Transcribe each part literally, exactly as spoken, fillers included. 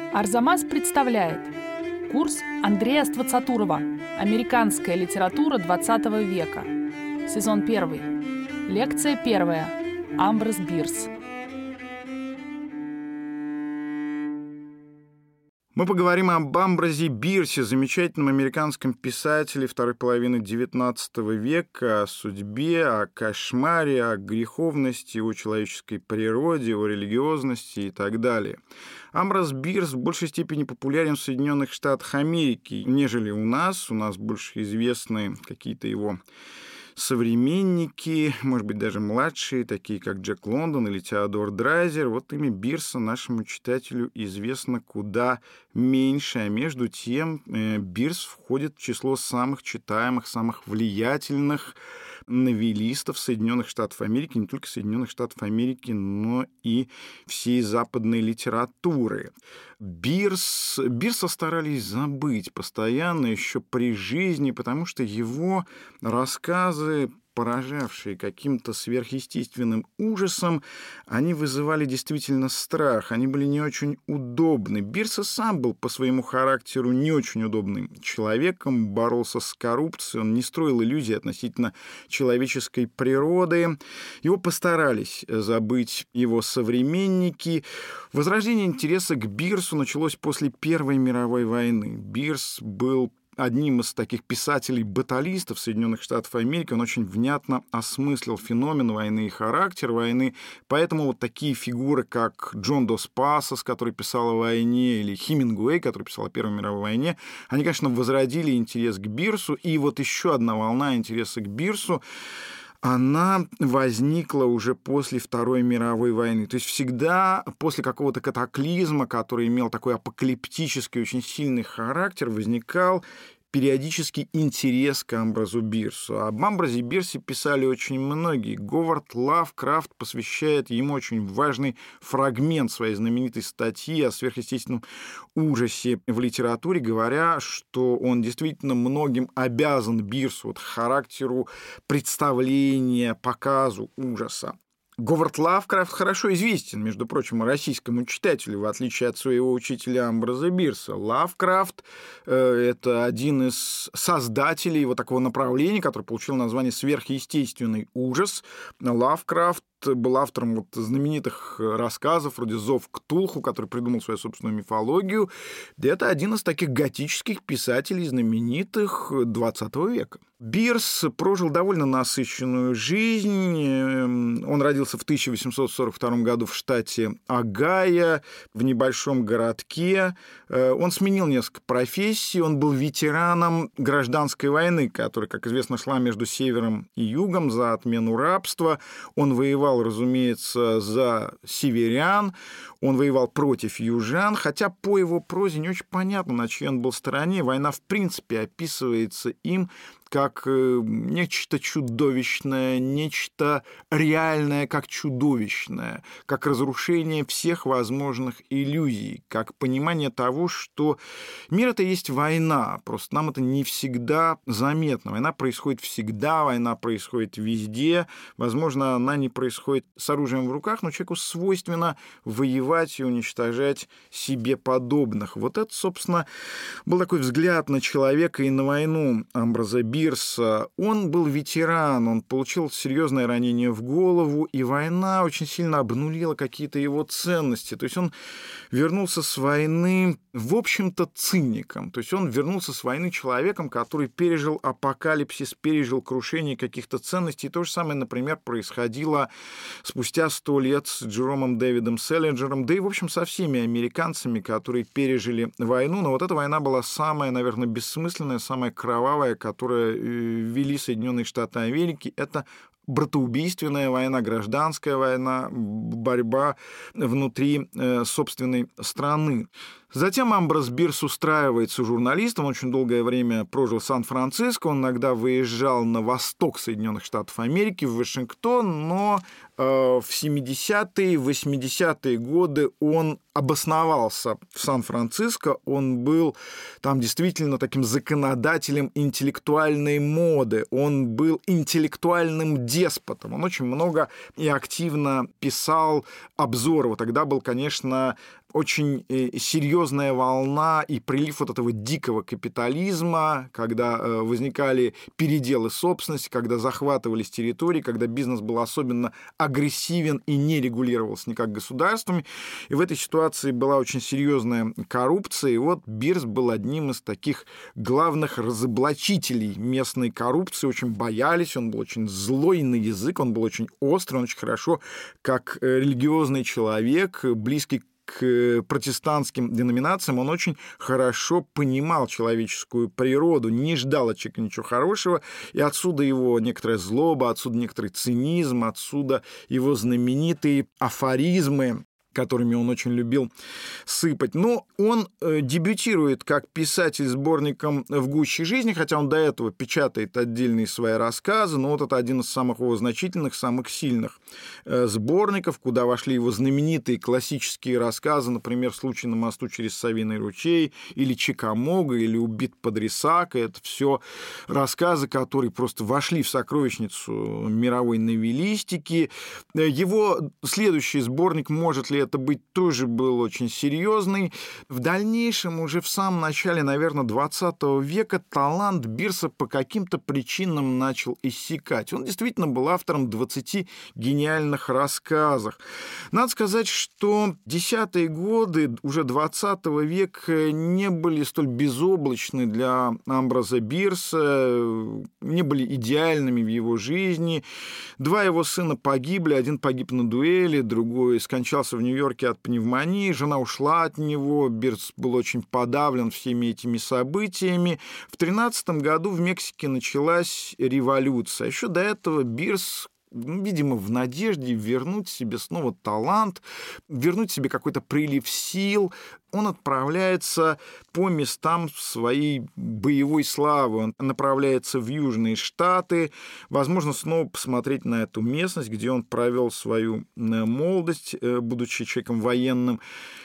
Арзамас представляет курс Андрея Ствацатурова «Американская литература двадцатого века». Сезон первый. Лекция первая. Амброс Бирс. Мы поговорим об Амбросе Бирсе, замечательном американском писателе второй половины девятнадцатого века, о судьбе, о кошмаре, о греховности, о человеческой природе, о религиозности и так далее. Амброс Бирс в большей степени популярен в Соединенных Штатах Америки, нежели у нас. У нас больше известны какие-то его современники, может быть, даже младшие, такие как Джек Лондон или Теодор Драйзер. Вот имя Бирса нашему читателю известно куда меньше, а между тем Бирс входит в число самых читаемых, самых влиятельных новеллистов Соединенных Штатов Америки, не только Соединенных Штатов Америки, но и всей западной литературы. Бирс, Бирса старались забыть постоянно еще при жизни, потому что его рассказы, поражавшие каким-то сверхъестественным ужасом, они вызывали действительно страх, они были не очень удобны. Бирс сам был по своему характеру не очень удобным человеком, боролся с коррупцией, он не строил иллюзий относительно человеческой природы. Его постарались забыть его современники. Возрождение интереса к Бирсу началось после Первой мировой войны. Бирс был одним из таких писателей-баталистов Соединенных Штатов Америки. Он очень внятно осмыслил феномен войны и характер войны. Поэтому вот такие фигуры, как Джон Дос Пасос, который писал о войне, или Хемингуэй, который писал о Первой мировой войне, они, конечно, возродили интерес к Бирсу. И вот еще одна волна интереса к Бирсу, она возникла уже после Второй мировой войны. То есть всегда после какого-то катаклизма, который имел такой апокалиптический, очень сильный характер, возникал периодический интерес к Амбросу Бирсу. Об Амбросе Бирсе писали очень многие. Говард Лавкрафт посвящает ему очень важный фрагмент своей знаменитой статьи о сверхъестественном ужасе в литературе, говоря, что он действительно многим обязан Бирсу, вот, характеру представления, показу ужаса. Говард Лавкрафт хорошо известен, между прочим, российскому читателю, в отличие от своего учителя Амброса Бирса. Лавкрафт э, — это один из создателей вот такого направления, которое получило название «сверхъестественный ужас». Лавкрафт был автором вот знаменитых рассказов вроде «Зов Ктулху», который придумал свою собственную мифологию. Это один из таких готических писателей знаменитых двадцатого века. Бирс прожил довольно насыщенную жизнь. Он родился в тысяча восемьсот сорок втором году в штате Огайо, в небольшом городке. Он сменил несколько профессий. Он был ветераном гражданской войны, которая, как известно, шла между севером и югом за отмену рабства. Он воевал, разумеется, за северян, он воевал против южан, хотя по его прозе не очень понятно, на чьей он был стороне. Война, в принципе, описывается им как нечто чудовищное, нечто реальное, как чудовищное, как разрушение всех возможных иллюзий, как понимание того, что мир — это есть война, просто нам это не всегда заметно. Война происходит всегда, война происходит везде, возможно, она не происходит с оружием в руках, но человеку свойственно воевать и уничтожать себе подобных. Вот это, собственно, был такой взгляд на человека и на войну Амброса Бирса. Он был ветеран, он получил серьезное ранение в голову, и война очень сильно обнулила какие-то его ценности. То есть он вернулся с войны, в общем-то, циником. То есть он вернулся с войны человеком, который пережил апокалипсис, пережил крушение каких-то ценностей. И то же самое, например, происходило спустя сто лет с Джеромом Дэвидом Селлинджером, да и, в общем, со всеми американцами, которые пережили войну. Но вот эта война была самая, наверное, бессмысленная, самая кровавая, которая вели Соединенные Штаты Америки. Это братоубийственная война, гражданская война, борьба внутри собственной страны. Затем Амброс Бирс устраивается журналистом, он очень долгое время прожил в Сан-Франциско, он иногда выезжал на восток Соединенных Штатов Америки, в Вашингтон, но э, в семидесятые, восьмидесятые годы он обосновался в Сан-Франциско, он был там действительно таким законодателем интеллектуальной моды, он был интеллектуальным деспотом, он очень много и активно писал обзоры. Вот тогда был, конечно, очень серьезная волна и прилив вот этого дикого капитализма, когда возникали переделы собственности, когда захватывались территории, когда бизнес был особенно агрессивен и не регулировался никак государствами. И в этой ситуации была очень серьезная коррупция. И вот Бирс был одним из таких главных разоблачителей местной коррупции. Очень боялись, он был очень злой на язык, он был очень острый, он очень хорошо, как религиозный человек, близкий к протестантским деноминациям, он очень хорошо понимал человеческую природу, не ждал от человека ничего хорошего, и отсюда его некоторая злоба, отсюда некоторый цинизм, отсюда его знаменитые афоризмы, которыми он очень любил сыпать. Но он э, дебютирует как писатель сборником «В гуще жизни», хотя он до этого печатает отдельные свои рассказы, но вот это один из самых его значительных, самых сильных э, сборников, куда вошли его знаменитые классические рассказы, например, «Случай на мосту через Савиный ручей», или «Чикамога», или «Убит под Рисакой». Это все рассказы, которые просто вошли в сокровищницу мировой новеллистики. Его следующий сборник «Может ли это быть» тоже был очень серьезный. В дальнейшем, уже в самом начале, наверное, двадцатого века, талант Бирса по каким-то причинам начал иссякать. Он действительно был автором двадцати гениальных рассказов. Надо сказать, что десятые годы уже двадцатого века не были столь безоблачны для Амброза Бирса, не были идеальными в его жизни. Два его сына погибли, один погиб на дуэли, другой скончался в Нью-Йорке от пневмонии, жена ушла от него, Бирс был очень подавлен всеми этими событиями. В тринадцатом году в Мексике началась революция. Еще до этого Бирс, ну, видимо, в надежде вернуть себе снова талант, вернуть себе какой-то прилив сил, он отправляется по местам своей боевой славы. Он направляется в Южные Штаты, возможно, снова посмотреть на эту местность, где он провел свою молодость, будучи человеком военным.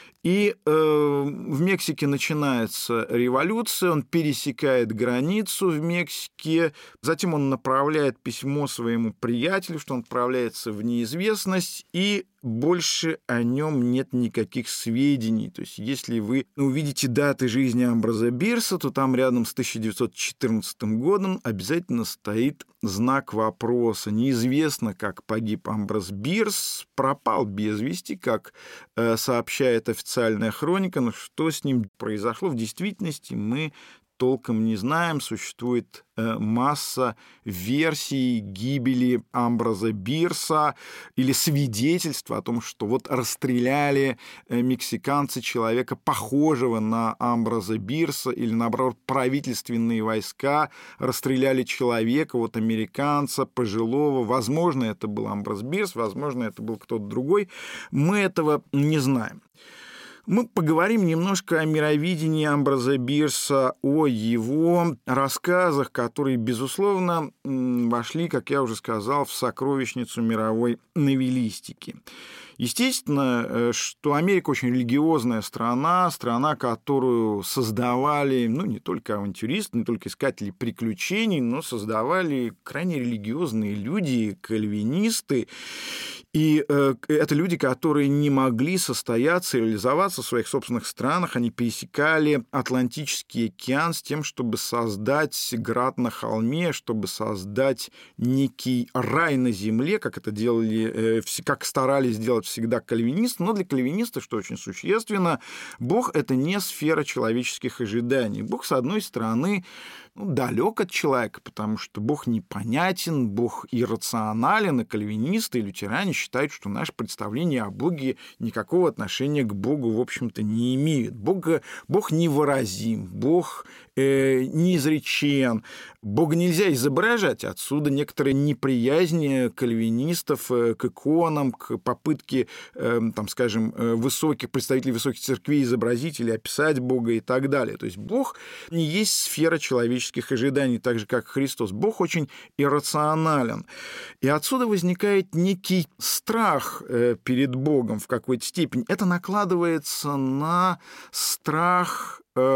И э, в Мексике начинается революция, он пересекает границу в Мексике, затем он направляет письмо своему приятелю, что он отправляется в неизвестность, и больше о нем нет никаких сведений. То есть, если вы увидите даты жизни Амброза Бирса, то там рядом с тысяча девятьсот четырнадцатым годом обязательно стоит знак вопроса. Неизвестно, как погиб Амброз Бирс, пропал без вести, как э, сообщает официальная хроника, но что с ним произошло в действительности, мы толком не знаем. Существует э, масса версий гибели Амброза Бирса или свидетельства о том, что вот расстреляли э, мексиканцы человека, похожего на Амброза Бирса, или, наоборот, правительственные войска расстреляли человека, вот американца, пожилого. Возможно, это был Амброз Бирс, возможно, это был кто-то другой. Мы этого не знаем. Мы поговорим немножко о мировидении Амброза Бирса, о его рассказах, которые, безусловно, вошли, как я уже сказал, в сокровищницу мировой новеллистики. Естественно, что Америка очень религиозная страна, страна, которую создавали, ну, не только авантюристы, не только искатели приключений, но создавали крайне религиозные люди, кальвинисты. И э, это люди, которые не могли состояться и реализоваться в своих собственных странах. Они пересекали Атлантический океан с тем, чтобы создать град на холме, чтобы создать некий рай на земле, как это делали, э, как старались делать всегда кальвинисты. Но для кальвиниста, что очень существенно, Бог — это не сфера человеческих ожиданий. Бог, с одной стороны, ну, далек от человека, потому что Бог непонятен, Бог иррационален, и кальвинисты, и лютеране считают, что наше представление о Боге никакого отношения к Богу, в общем-то, не имеет. Бог, Бог невыразим, Бог э, неизречен, Бога нельзя изображать. Отсюда некоторая неприязнь кальвинистов к иконам, к попытке, э, там, скажем, высоких представителей высоких церквей изобразить или описать Бога и так далее. То есть Бог не есть сфера человеческих ожиданий, так же, как Христос. Бог очень иррационален. И отсюда возникает некий страх перед Богом в какой-то степени. Это накладывается на страх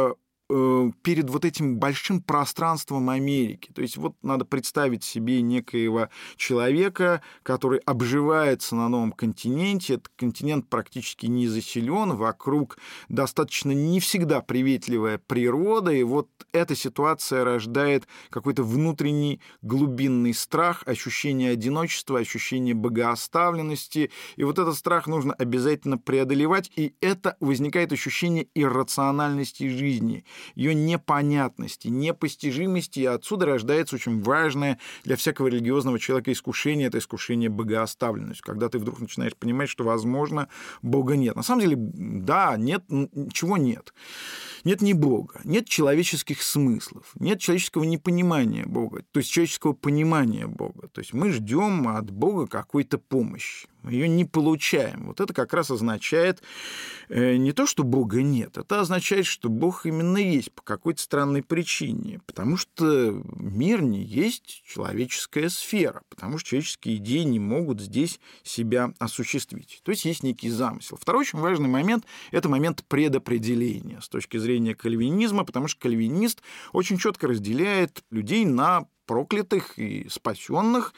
перед вот этим большим пространством Америки. То есть вот надо представить себе некоего человека, который обживается на новом континенте. Этот континент практически не заселен, вокруг достаточно не всегда приветливая природа, и вот эта ситуация рождает какой-то внутренний глубинный страх, ощущение одиночества, ощущение богооставленности, и вот этот страх нужно обязательно преодолевать, и это возникает ощущение иррациональности жизни, ее непонятности, непостижимости, и отсюда рождается очень важное для всякого религиозного человека искушение, это искушение богооставленности, когда ты вдруг начинаешь понимать, что, возможно, Бога нет. На самом деле, да, нет, чего нет. Нет ни Бога, нет человеческих смыслов, нет человеческого непонимания Бога, то есть человеческого понимания Бога. То есть мы ждем от Бога какой-то помощи, мы ее не получаем. Вот это как раз означает не то, что Бога нет, это означает, что Бог именно есть по какой-то странной причине, потому что мир не есть человеческая сфера, потому что человеческие идеи не могут здесь себя осуществить. То есть есть некий замысел. Второй очень важный момент – это момент предопределения с точки зрения кальвинизма, потому что кальвинист очень четко разделяет людей на проклятых и спасенных,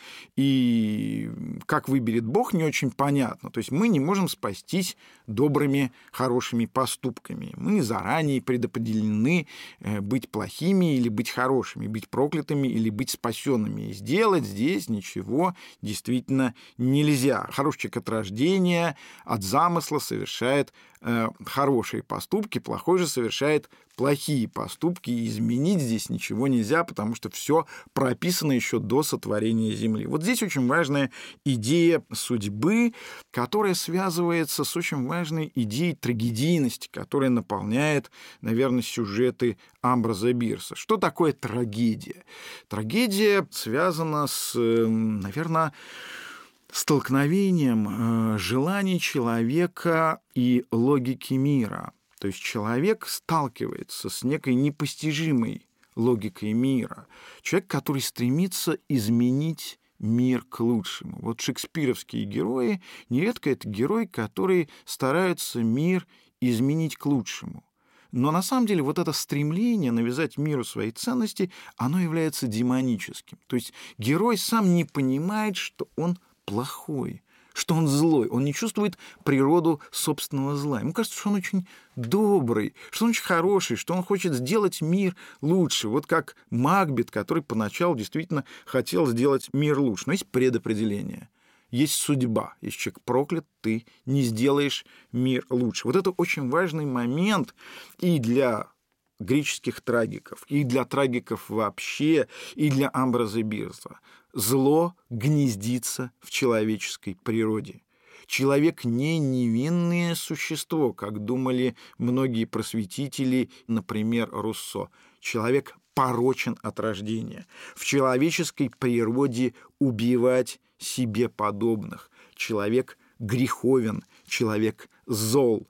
и как выберет Бог, не очень понятно. То есть мы не можем спастись добрыми, хорошими поступками. Мы заранее предопределены быть плохими или быть хорошими, быть проклятыми или быть спасенными. И сделать здесь ничего действительно нельзя. Хороший человек от рождения, от замысла совершает хорошие поступки, плохой же совершает плохие поступки, и изменить здесь ничего нельзя, потому что все прописано еще до сотворения Земли. Вот здесь очень важная идея судьбы, которая связывается с очень важной идеей трагедийности, которая наполняет, наверное, сюжеты Амброза Бирса. Что такое трагедия? Трагедия связана с, наверное, столкновением желаний человека и логики мира. То есть человек сталкивается с некой непостижимой логикой мира. Человек, который стремится изменить мир к лучшему. Вот шекспировские герои, нередко это герои, которые стараются мир изменить к лучшему. Но на самом деле вот это стремление навязать миру свои ценности, оно является демоническим. То есть герой сам не понимает, что он плохой, что он злой, он не чувствует природу собственного зла. Ему кажется, что он очень добрый, что он очень хороший, что он хочет сделать мир лучше. Вот как Макбет, который поначалу действительно хотел сделать мир лучше. Но есть предопределение, есть судьба. Если человек проклят, ты не сделаешь мир лучше. Вот это очень важный момент и для греческих трагиков, и для трагиков вообще, и для Амброза Бирса. Зло гнездится в человеческой природе. Человек не невинное существо, как думали многие просветители, например, Руссо. Человек порочен от рождения. В человеческой природе убивать себе подобных. Человек греховен, человек зол,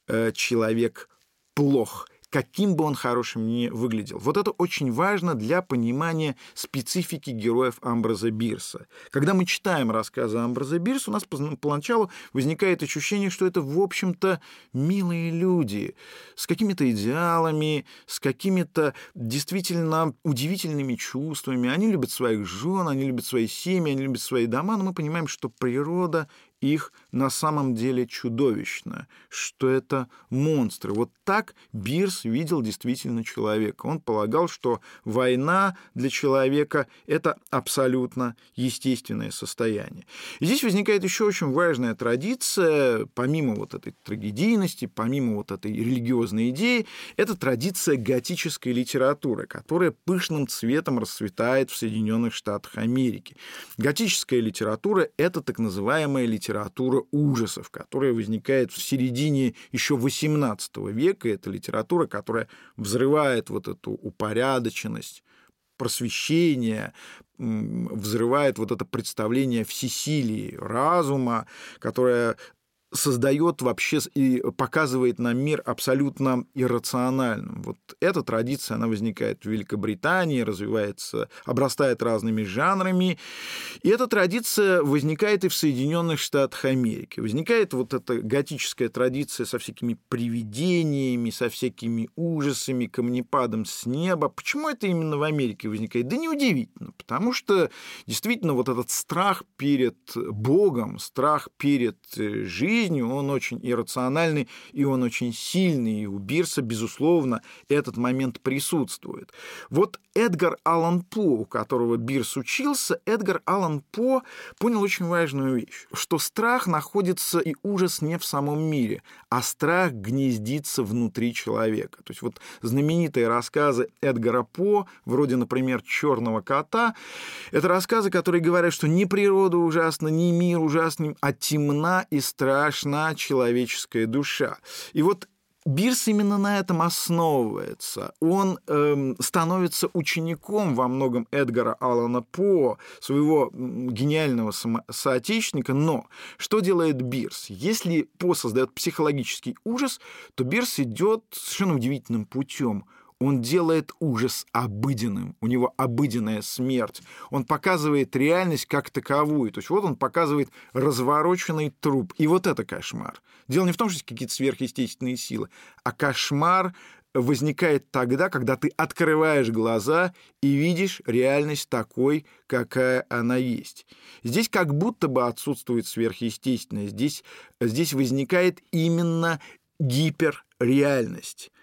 человек плох, каким бы он хорошим ни выглядел. Вот это очень важно для понимания специфики героев Амброза Бирса. Когда мы читаем рассказы Амброза Бирса, у нас поначалу возникает ощущение, что это, в общем-то, милые люди с какими-то идеалами, с какими-то действительно удивительными чувствами. Они любят своих жен, они любят свои семьи, они любят свои дома, но мы понимаем, что природа их на самом деле чудовищно, что это монстры. Вот так Бирс видел действительно человека. Он полагал, что война для человека – это абсолютно естественное состояние. И здесь возникает еще очень важная традиция, помимо вот этой трагедийности, помимо вот этой религиозной идеи, это традиция готической литературы, которая пышным цветом расцветает в Соединенных Штатах Америки. Готическая литература – это так называемая литература литература ужасов, которая возникает в середине еще восемнадцатого века. Это литература, которая взрывает вот эту упорядоченность, просвещение, взрывает вот это представление всесилия разума, которое создает вообще и показывает нам мир абсолютно иррациональным. Вот эта традиция, она возникает в Великобритании, развивается, обрастает разными жанрами, и эта традиция возникает и в Соединенных Штатах Америки. Возникает вот эта готическая традиция со всякими привидениями, со всякими ужасами, камнепадом с неба. Почему это именно в Америке возникает? Да неудивительно, потому что действительно вот этот страх перед Богом, страх перед жизнью, он очень иррациональный и он очень сильный, и у Бирса, безусловно, этот момент присутствует. Вот Эдгар Аллан По, у которого Бирс учился, Эдгар Аллан По понял очень важную вещь, что страх находится и ужас не в самом мире, а страх гнездится внутри человека. То есть вот знаменитые рассказы Эдгара По, вроде, например, «Черного кота», это рассказы, которые говорят, что ни природа ужасна, ни мир ужасный, а темна и страшна человеческая душа. И вот Бирс именно на этом основывается. Он э, становится учеником во многом Эдгара Аллана По, своего гениального соотечественника. Но что делает Бирс? Если По создает психологический ужас, то Бирс идет совершенно удивительным путем. Он делает ужас обыденным, у него обыденная смерть. Он показывает реальность как таковую. То есть вот он показывает развороченный труп. И вот это кошмар. Дело не в том, что есть какие-то сверхъестественные силы, а кошмар возникает тогда, когда ты открываешь глаза и видишь реальность такой, какая она есть. Здесь как будто бы отсутствует сверхъестественное. Здесь, здесь возникает именно гиперреальность.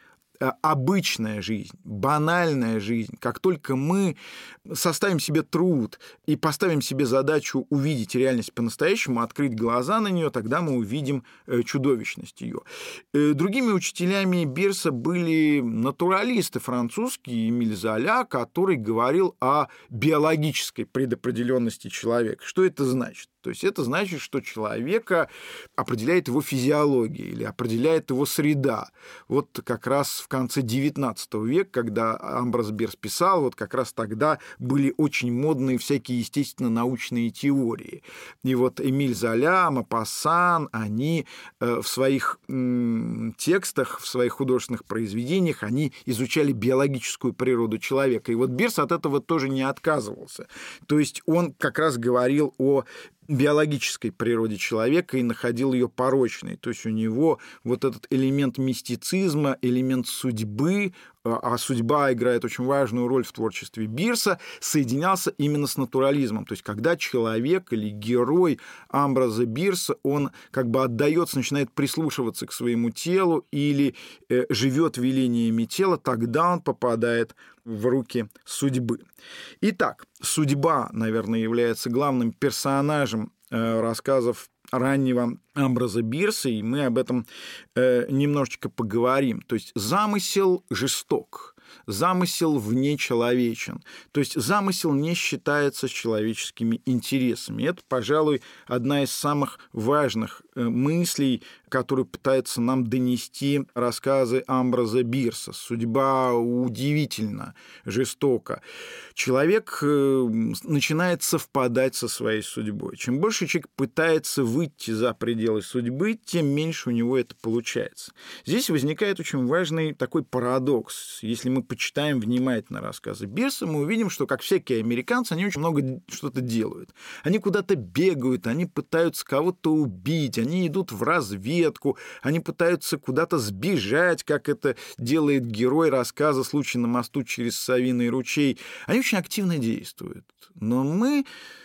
Обычная жизнь, банальная жизнь. Как только мы составим себе труд и поставим себе задачу увидеть реальность по-настоящему, открыть глаза на нее, тогда мы увидим чудовищность ее. Другими учителями Бирса были натуралисты французские, Эмиль Золя, который говорил о биологической предопределенности человека. Что это значит? То есть это значит, что человека определяет его физиология или определяет его среда. Вот как раз в конце девятнадцатого века, когда Амброс Бирс писал, вот как раз тогда были очень модные всякие естественно-научные теории. И вот Эмиль Золя, Мопассан, они в своих текстах, в своих художественных произведениях, они изучали биологическую природу человека. И вот Бирс от этого тоже не отказывался. То есть он как раз говорил о биологической природе человека и находил ее порочной. То есть у него вот этот элемент мистицизма, элемент судьбы, а судьба играет очень важную роль в творчестве Бирса, соединялся именно с натурализмом. То есть когда человек или герой Амброса Бирса, он как бы отдается, начинает прислушиваться к своему телу или э, живет велениями тела, тогда он попадает в руки судьбы. Итак, судьба, наверное, является главным персонажем э, рассказов раннего Амброса Бирса, и мы об этом э, немножечко поговорим. То есть замысел жесток, замысел внечеловечен, то есть замысел не считается с человеческими интересами. Это, пожалуй, одна из самых важных э, мыслей, которую пытается нам донести рассказы Амброса Бирса. Судьба удивительно жестока. Человек э, начинает совпадать со своей судьбой. Чем больше человек пытается выйти за пределы судьбы, тем меньше у него это получается. Здесь возникает очень важный такой парадокс. Если мы почитаем внимательно рассказы Бирса, мы увидим, что, как всякие американцы, они очень много что-то делают. Они куда-то бегают, они пытаются кого-то убить, они идут в разведку, они пытаются куда-то сбежать, как это делает герой рассказа «Случай на мосту через Савиный ручей». Они очень активно действуют. Но мы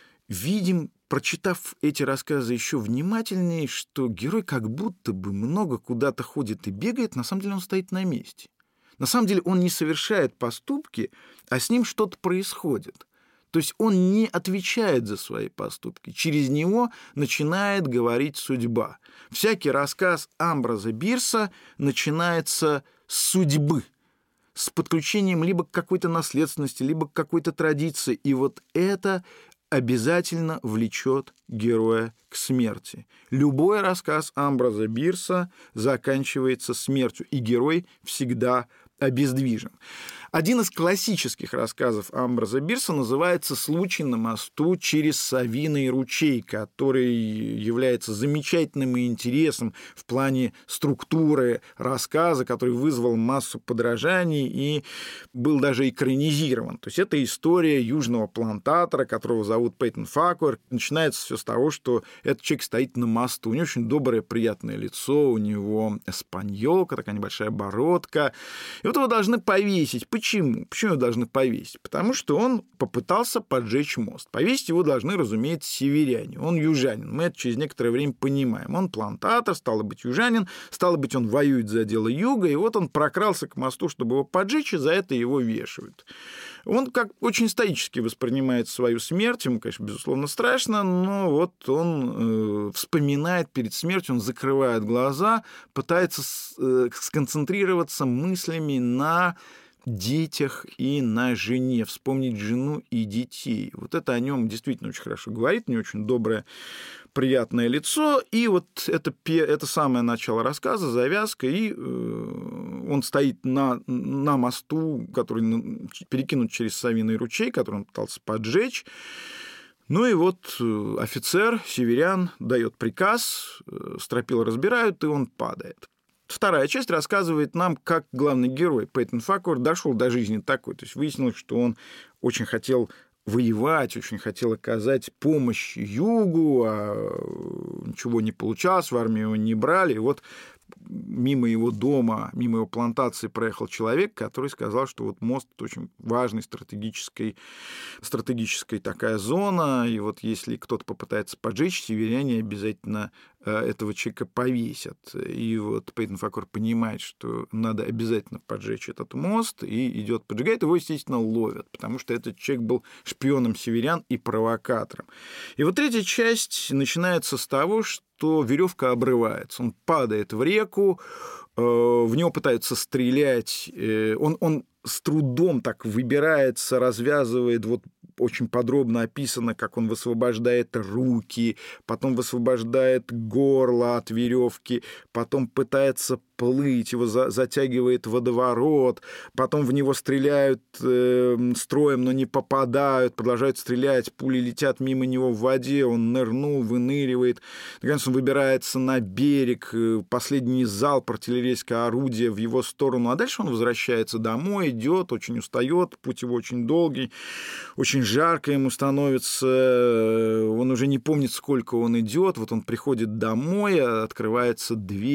видим, прочитав эти рассказы еще внимательнее, что герой как будто бы много куда-то ходит и бегает, на самом деле он стоит на месте. На самом деле он не совершает поступки, а с ним что-то происходит. То есть он не отвечает за свои поступки. Через него начинает говорить судьба. Всякий рассказ Амброса Бирса начинается с судьбы, с подключением либо к какой-то наследственности, либо к какой-то традиции. И вот это обязательно влечет героя к смерти. Любой рассказ Амброса Бирса заканчивается смертью, и герой всегда обездвижен. Один из классических рассказов Амброза Бирса называется «Случай на мосту через Савиный ручей», который является замечательным и интересным в плане структуры рассказа, который вызвал массу подражаний и был даже экранизирован. То есть это история южного плантатора, которого зовут Пейтон Фаркуэр. Начинается все с того, что этот человек стоит на мосту. У него очень доброе, приятное лицо, у него эспаньолка, такая небольшая бородка. И вот его должны повесить. Почему? Почему его должны повесить? Потому что он попытался поджечь мост. Повесить его должны, разумеется, северяне. Он южанин. Мы это через некоторое время понимаем. Он плантатор, стало быть, южанин, стало быть, он воюет за дело юга, и вот он прокрался к мосту, чтобы его поджечь, и за это его вешают. Он как очень стоически воспринимает свою смерть, ему, конечно, безусловно, страшно, но вот он э, вспоминает перед смертью, он закрывает глаза, пытается с, э, сконцентрироваться мыслями на детях и на жене, вспомнить жену и детей. Вот это о нем действительно очень хорошо говорит, у него очень доброе, приятное лицо, и вот это, это самое начало рассказа, завязка, и э, он стоит на, на мосту, который перекинут через Савиный ручей, который он пытался поджечь. Ну и вот офицер, северян, дает приказ, стропила разбирают, и он падает. Вторая часть рассказывает нам, как главный герой Пейтон Фаркуэр дошел до жизни такой. То есть выяснилось, что он очень хотел воевать, очень хотел оказать помощь югу, а ничего не получалось, в армию его не брали. И вот мимо его дома, мимо его плантации проехал человек, который сказал, что вот мост – это очень важная стратегическая, стратегическая такая зона, и вот если кто-то попытается поджечь, северяне обязательно этого человека повесят. И вот Пейтон Фаркуэр понимает, что надо обязательно поджечь этот мост, и идет поджигает, его, естественно, ловят, потому что этот человек был шпионом северян и провокатором. И вот третья часть начинается с того, что то веревка обрывается, он падает в реку, в него пытаются стрелять, он, он с трудом так выбирается, развязывает, вот очень подробно описано, как он высвобождает руки, потом высвобождает горло от веревки, потом пытается плыть, его за, затягивает водоворот, потом в него стреляют э, строем, но не попадают, продолжают стрелять, пули летят мимо него в воде, он нырнул, выныривает, наконец он выбирается на берег, последний залп артиллерийского орудия в его сторону, а дальше он возвращается домой, идет, очень устает, путь его очень долгий, очень жарко ему становится, он уже не помнит, сколько он идет, вот он приходит домой, открывается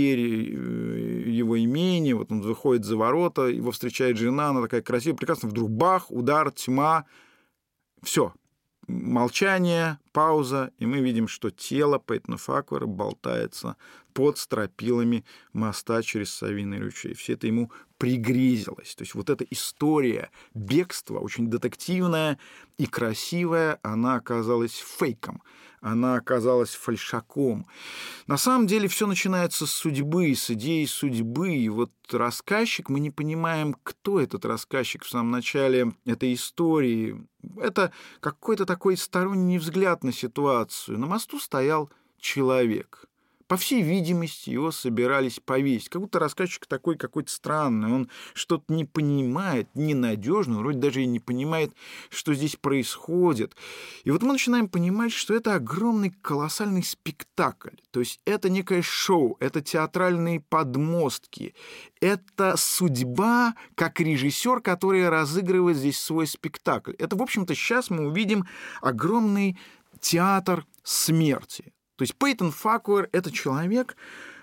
дверь его имени, вот он выходит за ворота, его встречает жена, она такая красивая, прекрасная, вдруг бах, удар, тьма, все, молчание, пауза, и мы видим, что тело Пейтона Фаркуэра болтается под стропилами моста через Савиный ручей. Все это ему пригрезилось. То есть вот эта история бегства, очень детективная и красивая, она оказалась фейком, она оказалась фальшаком. На самом деле все начинается с судьбы, с идеи судьбы. И вот рассказчик, мы не понимаем, кто этот рассказчик в самом начале этой истории. Это какой-то такой сторонний взгляд на ситуацию. На мосту стоял человек. По всей видимости, его собирались повесить. Как будто рассказчик такой какой-то странный. Он что-то не понимает, ненадежно, вроде даже и не понимает, что здесь происходит. И вот мы начинаем понимать, что это огромный, колоссальный спектакль. То есть это некое шоу, это театральные подмостки. Это судьба, как режиссер, который разыгрывает здесь свой спектакль. Это, в общем-то, сейчас мы увидим огромный театр смерти. То есть Пейтон Фаркуэр – это человек,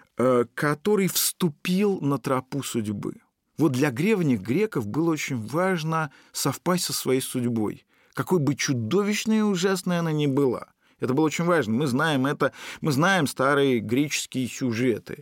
который вступил на тропу судьбы. Вот для древних греков было очень важно совпасть со своей судьбой, какой бы чудовищной и ужасной она ни была. Это было очень важно. Мы знаем это, мы знаем старые греческие сюжеты.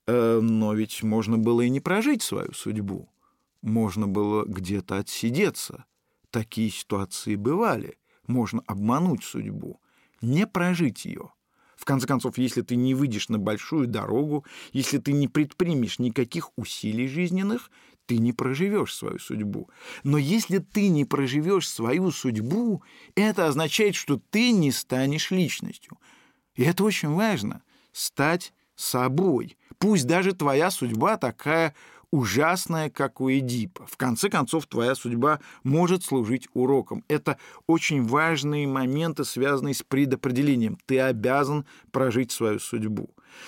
Но ведь можно было и не прожить свою судьбу. Можно было где-то отсидеться. Такие ситуации бывали. Можно обмануть судьбу, не прожить ее. В конце концов, если ты не выйдешь на большую дорогу, если ты не предпримешь никаких усилий жизненных, ты не проживешь свою судьбу. Но если ты не проживешь свою судьбу, это означает, что ты не станешь личностью. И это очень важно – стать собой. Пусть даже твоя судьба такая ужасная, как у Эдипа. В конце концов, твоя судьба может служить уроком. Это очень важные моменты, связанные с предопределением. Ты обязан прожить свою судьбу.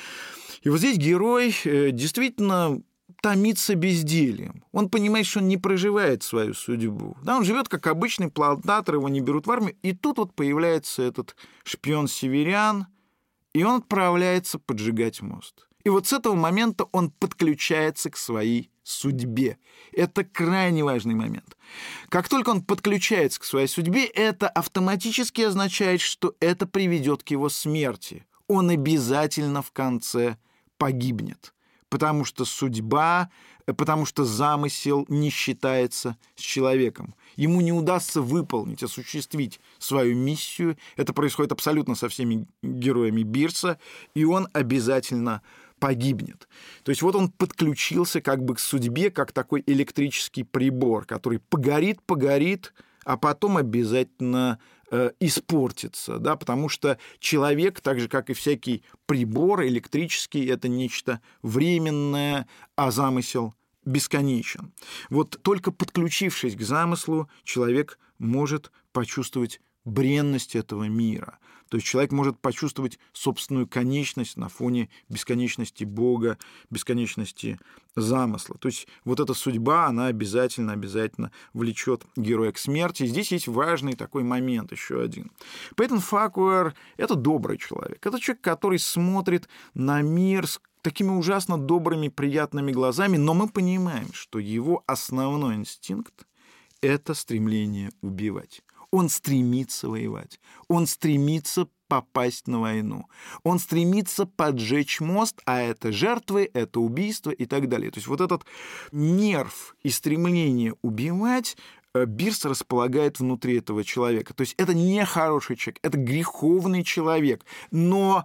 И вот здесь герой действительно томится бездельем. Он понимает, что он не проживает свою судьбу. Да, он живет как обычный плантатор, его не берут в армию. И тут вот появляется этот шпион-северян, и он отправляется поджигать мост. И вот с этого момента он подключается к своей судьбе. Это крайне важный момент. Как только он подключается к своей судьбе, это автоматически означает, что это приведет к его смерти. Он обязательно в конце погибнет. Потому что судьба, потому что замысел не считается с человеком. Ему не удастся выполнить, осуществить свою миссию. Это происходит абсолютно со всеми героями Бирса, и он обязательно погибнет. То есть вот он подключился как бы к судьбе, как такой электрический прибор, который погорит, погорит, а потом обязательно э, испортится, да, потому что человек, так же, как и всякий прибор электрический, это нечто временное, а замысел бесконечен. Вот только подключившись к замыслу, человек может почувствовать бренность этого мира. То есть человек может почувствовать собственную конечность на фоне бесконечности Бога, бесконечности замысла. То есть вот эта судьба, она обязательно, обязательно влечет героя к смерти. И здесь есть важный такой момент еще один. Пейтон Фаркуэр — это добрый человек. Это человек, который смотрит на мир с такими ужасно добрыми, приятными глазами, но мы понимаем, что его основной инстинкт — это стремление убивать. Он стремится воевать, он стремится попасть на войну, он стремится поджечь мост, а это жертвы, это убийство и так далее. То есть вот этот нерв и стремление убивать Бирс располагает внутри этого человека. То есть это не хороший человек, это греховный человек, но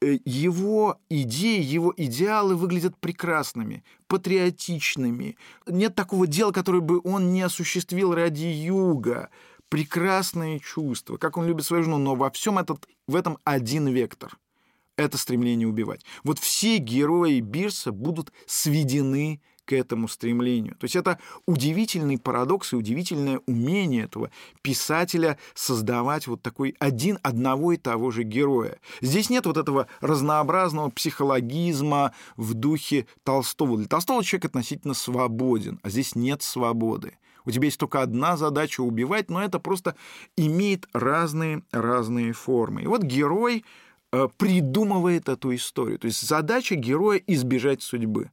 его идеи, его идеалы выглядят прекрасными, патриотичными. Нет такого дела, которое бы он не осуществил ради юга. Прекрасные чувства, как он любит свою жену, но во всем этот, в этом один вектор – это стремление убивать. Вот все герои Бирса будут сведены к этому стремлению. То есть это удивительный парадокс и удивительное умение этого писателя создавать вот такой один одного и того же героя. Здесь нет вот этого разнообразного психологизма в духе Толстого. Для Толстого человек относительно свободен, а здесь нет свободы. У тебя есть только одна задача — убивать, но это просто имеет разные-разные формы. И вот герой придумывает эту историю. То есть задача героя — избежать судьбы.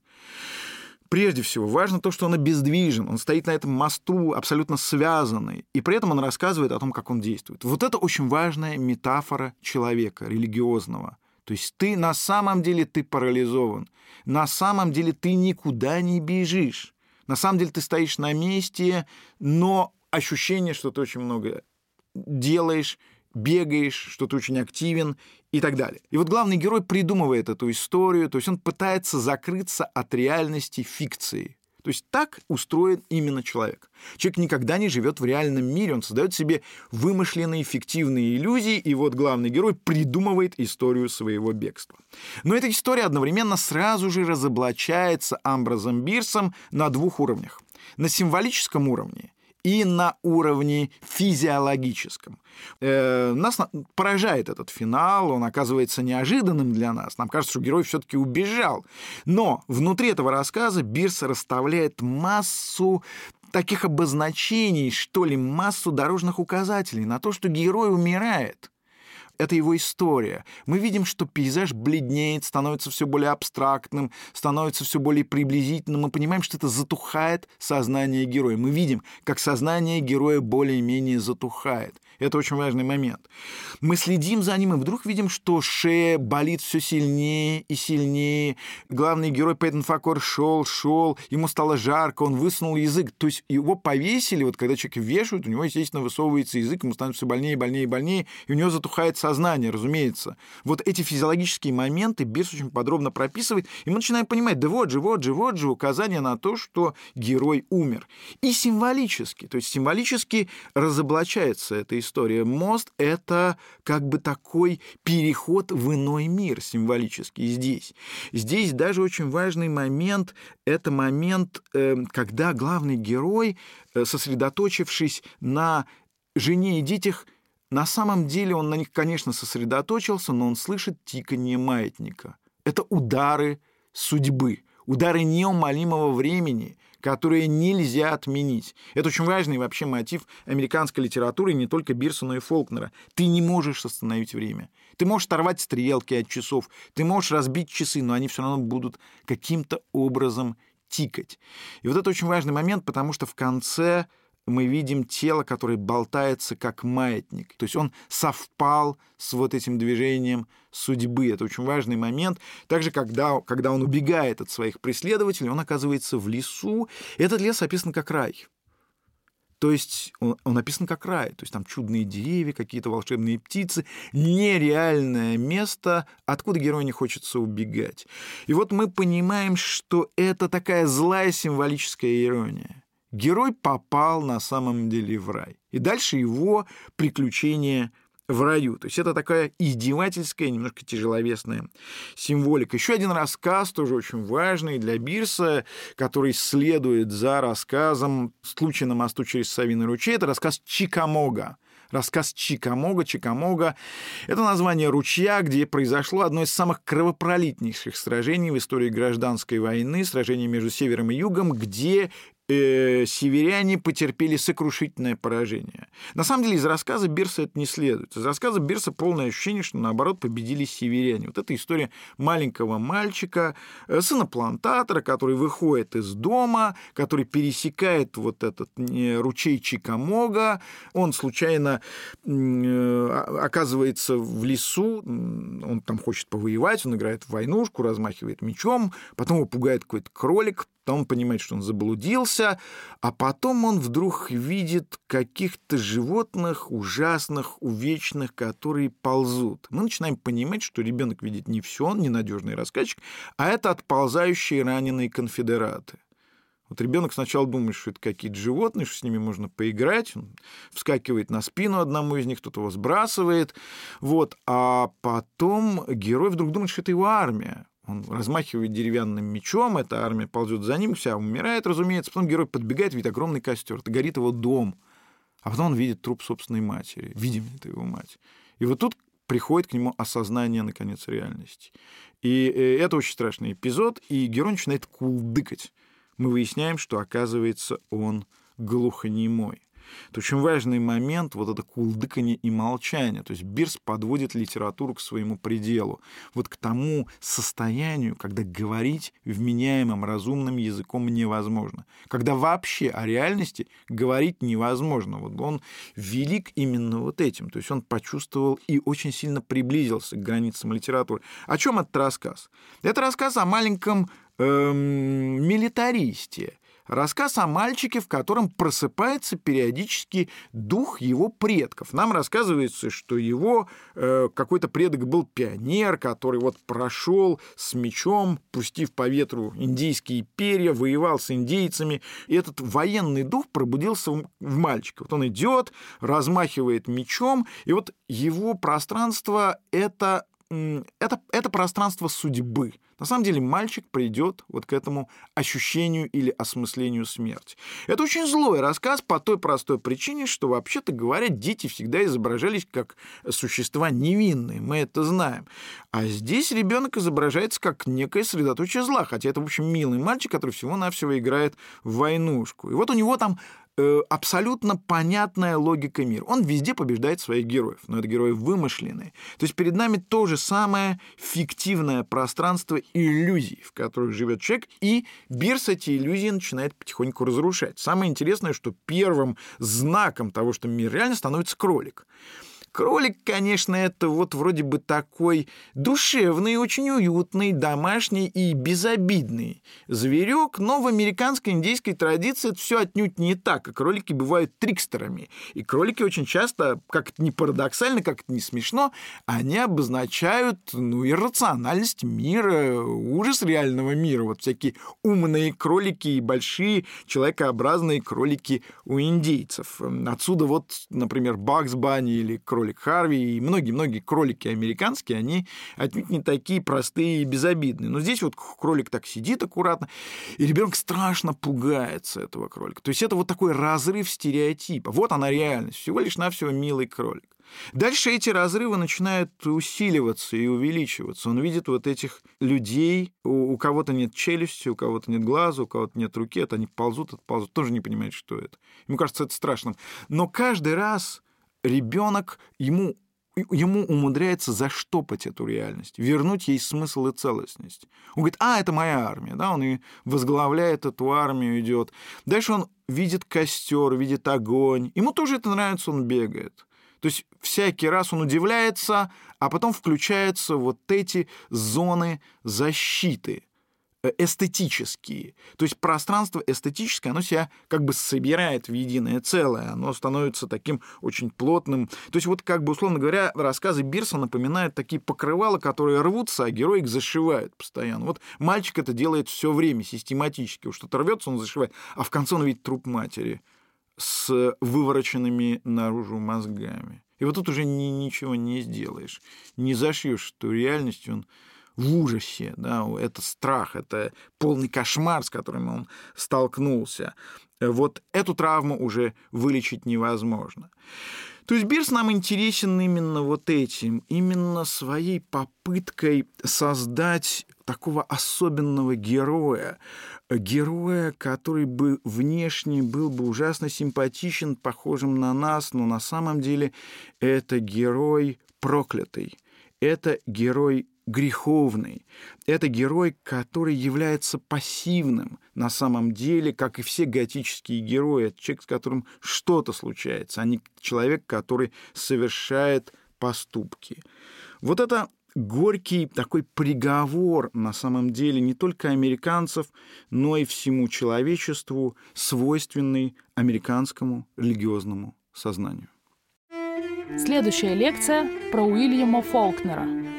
Прежде всего, важно то, что он обездвижен, он стоит на этом мосту абсолютно связанный, и при этом он рассказывает о том, как он действует. Вот это очень важная метафора человека, религиозного. То есть ты на самом деле ты парализован, на самом деле ты никуда не бежишь. На самом деле ты стоишь на месте, но ощущение, что ты очень много делаешь, бегаешь, что ты очень активен и так далее. И вот главный герой придумывает эту историю, то есть он пытается закрыться от реальности фикции. То есть так устроен именно человек. Человек никогда не живет в реальном мире, он создает себе вымышленные фиктивные иллюзии, и вот главный герой придумывает историю своего бегства. Но эта история одновременно сразу же разоблачается Амброзом Бирсом на двух уровнях. На символическом уровне и на уровне физиологическом. Э, нас поражает этот финал, он оказывается неожиданным для нас. Нам кажется, что герой все-таки убежал. Но внутри этого рассказа Бирс расставляет массу таких обозначений, что ли, массу дорожных указателей на то, что герой умирает. Это его история. Мы видим, что пейзаж бледнеет, становится все более абстрактным, становится все более приблизительным. Мы понимаем, что это затухает сознание героя. Мы видим, как сознание героя более-менее затухает. Это очень важный момент. Мы следим за ним и вдруг видим, что шея болит все сильнее и сильнее. Главный герой Пейтон Фаркуэр шел, шел, ему стало жарко, он высунул язык. То есть его повесили, вот когда человека вешают, у него, естественно, высовывается язык, ему становится все больнее, больнее, больнее, и у него затухает сознание. сознания, разумеется. Вот эти физиологические моменты Бирс очень подробно прописывает, и мы начинаем понимать, да вот же, вот же, вот же указание на то, что герой умер. И символически, то есть символически разоблачается эта история. Мост — это как бы такой переход в иной мир символически здесь. Здесь даже очень важный момент — это момент, когда главный герой, сосредоточившись на жене и детях, на самом деле он на них, конечно, сосредоточился, но он слышит тиканье маятника. Это удары судьбы, удары неумолимого времени, которые нельзя отменить. Это очень важный вообще мотив американской литературы, не только Бирса, но и Фолкнера. Ты не можешь остановить время. Ты можешь оторвать стрелки от часов, ты можешь разбить часы, но они все равно будут каким-то образом тикать. И вот это очень важный момент, потому что в конце мы видим тело, которое болтается как маятник. То есть он совпал с вот этим движением судьбы. Это очень важный момент. Также, когда, когда он убегает от своих преследователей, он оказывается в лесу. Этот лес описан как рай. То есть он, он описан как рай. То есть там чудные деревья, какие-то волшебные птицы. Нереальное место, откуда герою не хочется убегать. И вот мы понимаем, что это такая злая символическая ирония. Герой попал на самом деле в рай. И дальше его приключения в раю. То есть это такая издевательская, немножко тяжеловесная символика. Еще один рассказ, тоже очень важный для Бирса, который следует за рассказом «Случай на мосту через Савиный ручей». Это рассказ «Чикамога». Рассказ Чикамога. Чикамога — это название ручья, где произошло одно из самых кровопролитнейших сражений в истории гражданской войны, сражение между севером и югом, где э, северяне потерпели сокрушительное поражение. На самом деле из рассказа Бирса это не следует. Из рассказа Бирса полное ощущение, что, наоборот, победили северяне. Вот это история маленького мальчика, э, сына плантатора, который выходит из дома, который пересекает вот этот э, ручей Чикамога. Он случайно оказывается в лесу, он там хочет повоевать, он играет в войнушку, размахивает мечом, потом его пугает какой-то кролик, потом он понимает, что он заблудился, а потом он вдруг видит каких-то животных ужасных, увечных, которые ползут. Мы начинаем понимать, что ребенок видит не все, он ненадежный рассказчик, а это отползающие раненые конфедераты. Вот ребенок сначала думает, что это какие-то животные, что с ними можно поиграть, он вскакивает на спину одному из них, кто-то его сбрасывает, вот, а потом герой вдруг думает, что это его армия. Он размахивает деревянным мечом, эта армия ползет за ним, вся умирает, разумеется, потом герой подбегает, видит огромный костер, это горит его дом, а потом он видит труп собственной матери, видимо, это его мать. И вот тут приходит к нему осознание, наконец, реальности. И это очень страшный эпизод, и герой начинает кулдыкать. Мы выясняем, что, оказывается, он глухонемой. Это очень важный момент, вот это кулдыканье и молчание. То есть Бирс подводит литературу к своему пределу, вот к тому состоянию, когда говорить вменяемым, разумным языком невозможно, когда вообще о реальности говорить невозможно. Вот он велик именно вот этим. То есть он почувствовал и очень сильно приблизился к границам литературы. О чем этот рассказ? Это рассказ о маленьком эм, милитаристе. Рассказ о мальчике, в котором просыпается периодически дух его предков. Нам рассказывается, что его э, какой-то предок был пионер, который вот прошел с мечом, пустив по ветру индийские перья, воевал с индейцами. И этот военный дух пробудился в, в мальчике. Вот он идет, размахивает мечом, и вот его пространство — это, это, это пространство судьбы. На самом деле мальчик придет вот к этому ощущению или осмыслению смерти. Это очень злой рассказ по той простой причине, что, вообще-то говоря, дети всегда изображались как существа невинные, мы это знаем. А здесь ребенок изображается как некое средоточие зла, хотя это, в общем, милый мальчик, который всего-навсего играет в войнушку. И вот у него там абсолютно понятная логика мира. Он везде побеждает своих героев, но это герои вымышленные. То есть перед нами то же самое фиктивное пространство иллюзий, в которых живет человек, и Бирс эти иллюзии начинает потихоньку разрушать. Самое интересное, что первым знаком того, что мир реально, становится кролик. Кролик, конечно, это вот вроде бы такой душевный, очень уютный, домашний и безобидный зверек, но в американской индейской традиции это все отнюдь не так, и кролики бывают трикстерами. И кролики очень часто, как это ни парадоксально, как это ни смешно, они обозначают, ну, иррациональность мира, ужас реального мира. Вот всякие умные кролики и большие человекообразные кролики у индейцев. Отсюда вот, например, Бакс Банни или кролик Харви и многие-многие кролики американские, они отнюдь не такие простые и безобидные. Но здесь вот кролик так сидит аккуратно, и ребенок страшно пугается этого кролика. То есть это вот такой разрыв стереотипа. Вот она реальность, всего лишь навсего милый кролик. Дальше эти разрывы начинают усиливаться и увеличиваться. Он видит вот этих людей, у, у кого-то нет челюсти, у кого-то нет глаза, у кого-то нет руки, это они ползут, это ползут, тоже не понимает, что это. Ему кажется, это страшным. Но каждый раз ребенок ему, ему умудряется заштопать эту реальность, вернуть ей смысл и целостность. Он говорит, а, это моя армия, да, он и возглавляет эту армию, идет. Дальше он видит костер, видит огонь, ему тоже это нравится, он бегает. То есть всякий раз он удивляется, а потом включаются вот эти зоны защиты эстетические. То есть пространство эстетическое, оно себя как бы собирает в единое целое, оно становится таким очень плотным. То есть вот как бы, условно говоря, рассказы Бирса напоминают такие покрывала, которые рвутся, а герой их зашивает постоянно. Вот мальчик это делает все время, систематически. Уж что-то рвется, он зашивает, а в конце он видит труп матери с вывороченными наружу мозгами. И вот тут уже ни, ничего не сделаешь, не зашьешь эту реальность, он в ужасе, да, это страх, это полный кошмар, с которым он столкнулся. Вот эту травму уже вылечить невозможно. То есть Бирс нам интересен именно вот этим, именно своей попыткой создать такого особенного героя, героя, который бы внешне был бы ужасно симпатичен, похожим на нас, но на самом деле это герой проклятый, это герой греховный. Это герой, который является пассивным на самом деле, как и все готические герои. Это человек, с которым что-то случается, а не человек, который совершает поступки. Вот это горький такой приговор на самом деле не только американцев, но и всему человечеству, свойственный американскому религиозному сознанию. Следующая лекция про Уильяма Фолкнера.